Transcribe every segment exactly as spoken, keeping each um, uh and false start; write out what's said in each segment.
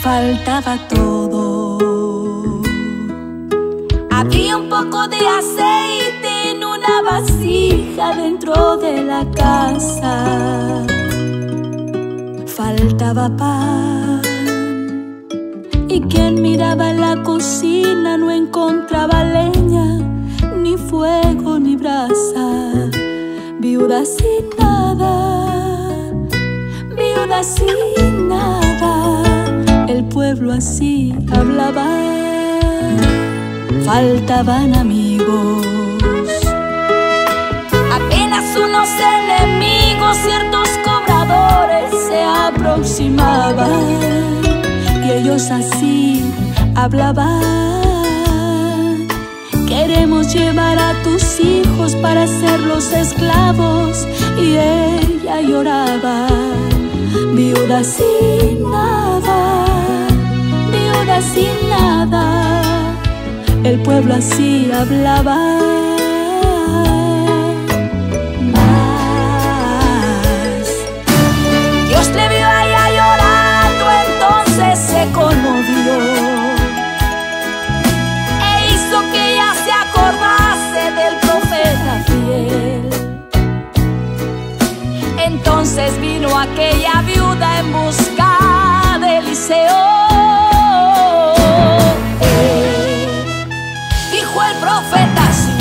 faltaba todo. Había un poco de aceite en una vasija dentro de la casa. Faltaba pan, y quien miraba en la cocina no encontraba leña, ni fuego, ni brasa. Viuda sin nada, viuda sin nada. El pueblo así hablaba. Faltaban amigos, apenas unos enemigos. Ciertos cobradores se aproximaban y ellos así hablaban: queremos llevar a tus hijos para hacerlos esclavos. Y ella lloraba, viuda sin nada, viuda sin nada. El pueblo así hablaba. Mas Dios le vio a ella llorando, entonces se conmovió e hizo que ella se acordase del profeta fiel. Entonces vino aquella viuda en busca de Eliseo. El profeta sí,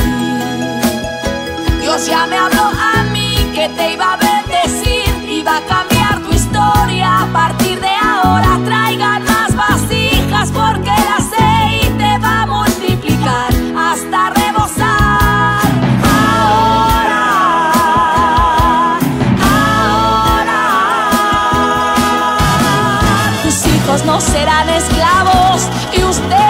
Dios ya me habló a mí que te iba a bendecir, iba a cambiar tu historia. A partir de ahora traigan más vasijas, porque el aceite va a multiplicar hasta rebosar. Ahora, ahora tus hijos no serán esclavos y usted